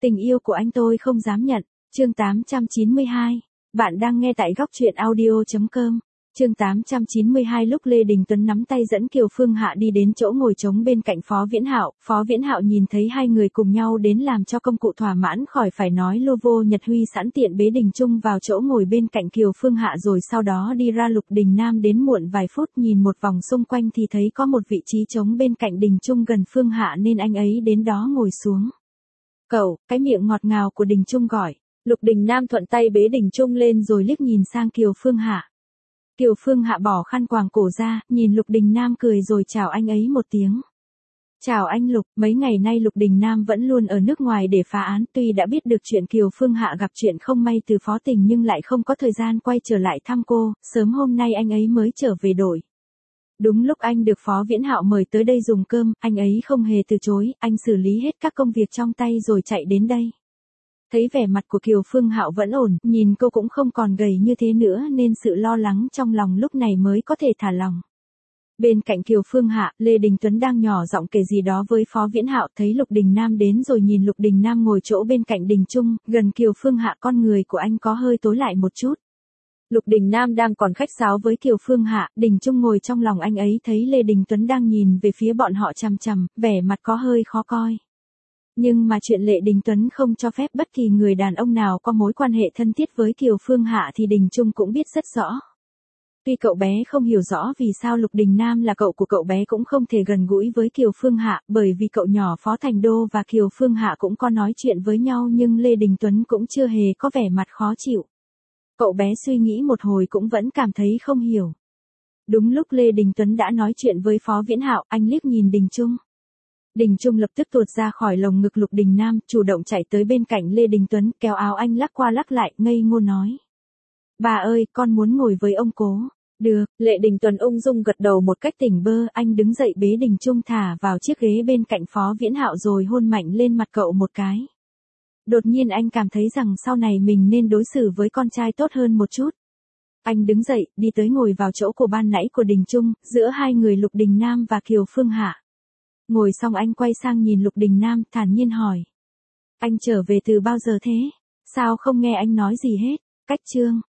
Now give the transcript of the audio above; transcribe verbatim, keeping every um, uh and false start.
Tình yêu của anh tôi không dám nhận. Chương tám trăm chín mươi hai. Bạn đang nghe tại góc truyện audio chấm com. Chương tám trăm chín mươi hai. Lúc Lê Đình Tuấn nắm tay dẫn Kiều Phương Hạ đi đến chỗ ngồi trống bên cạnh Phó Viễn Hạo, Phó Viễn Hạo nhìn thấy hai người cùng nhau đến làm cho công cụ thỏa mãn khỏi phải nói Lô Vô Nhật Huy sẵn tiện bế Đình Trung vào chỗ ngồi bên cạnh Kiều Phương Hạ rồi sau đó đi ra. Lục Đình Nam đến muộn vài phút, nhìn một vòng xung quanh thì thấy có một vị trí trống bên cạnh Đình Trung gần Phương Hạ nên anh ấy đến đó ngồi xuống. Cậu, cái miệng ngọt ngào của Đình Trung gọi. Lục Đình Nam thuận tay bế Đình Trung lên rồi liếc nhìn sang Kiều Phương Hạ. Kiều Phương Hạ bỏ khăn quàng cổ ra, nhìn Lục Đình Nam cười rồi chào anh ấy một tiếng. Chào anh Lục, mấy ngày nay Lục Đình Nam vẫn luôn ở nước ngoài để phá án, tuy đã biết được chuyện Kiều Phương Hạ gặp chuyện không may từ Phó Tình nhưng lại không có thời gian quay trở lại thăm cô, sớm hôm nay anh ấy mới trở về đội. Đúng lúc anh được Phó Viễn Hạo mời tới đây dùng cơm, anh ấy không hề từ chối, anh xử lý hết các công việc trong tay rồi chạy đến đây. Thấy vẻ mặt của Kiều Phương Hạo vẫn ổn, nhìn cô cũng không còn gầy như thế nữa nên sự lo lắng trong lòng lúc này mới có thể thả lỏng. Bên cạnh Kiều Phương Hạ, Lê Đình Tuấn đang nhỏ giọng kể gì đó với Phó Viễn Hạo, thấy Lục Đình Nam đến rồi nhìn Lục Đình Nam ngồi chỗ bên cạnh Đình Trung, gần Kiều Phương Hạ, con người của anh có hơi tối lại một chút. Lục Đình Nam đang còn khách sáo với Kiều Phương Hạ, Đình Trung ngồi trong lòng anh ấy thấy Lê Đình Tuấn đang nhìn về phía bọn họ chằm chằm, vẻ mặt có hơi khó coi. Nhưng mà chuyện Lê Đình Tuấn không cho phép bất kỳ người đàn ông nào có mối quan hệ thân thiết với Kiều Phương Hạ thì Đình Trung cũng biết rất rõ. Tuy cậu bé không hiểu rõ vì sao Lục Đình Nam là cậu của cậu bé cũng không thể gần gũi với Kiều Phương Hạ, bởi vì cậu nhỏ Phó Thành Đô và Kiều Phương Hạ cũng có nói chuyện với nhau nhưng Lê Đình Tuấn cũng chưa hề có vẻ mặt khó chịu. Cậu bé suy nghĩ một hồi cũng vẫn cảm thấy không hiểu. Đúng lúc Lê Đình Tuấn đã nói chuyện với Phó Viễn Hạo, anh liếc nhìn Đình Trung. Đình Trung lập tức tuột ra khỏi lồng ngực Lục Đình Nam, chủ động chạy tới bên cạnh Lê Đình Tuấn, kéo áo anh lắc qua lắc lại, ngây ngô nói. Bà ơi, con muốn ngồi với ông cố. Được, Lê Đình Tuấn ung dung gật đầu một cách tỉnh bơ, anh đứng dậy bế Đình Trung thả vào chiếc ghế bên cạnh Phó Viễn Hạo rồi hôn mạnh lên mặt cậu một cái. Đột nhiên anh cảm thấy rằng sau này mình nên đối xử với con trai tốt hơn một chút. Anh đứng dậy, đi tới ngồi vào chỗ của ban nãy của Đình Trung, giữa hai người Lục Đình Nam và Kiều Phương Hạ. Ngồi xong anh quay sang nhìn Lục Đình Nam, thản nhiên hỏi. Anh trở về từ bao giờ thế? Sao không nghe anh nói gì hết? Cách chương.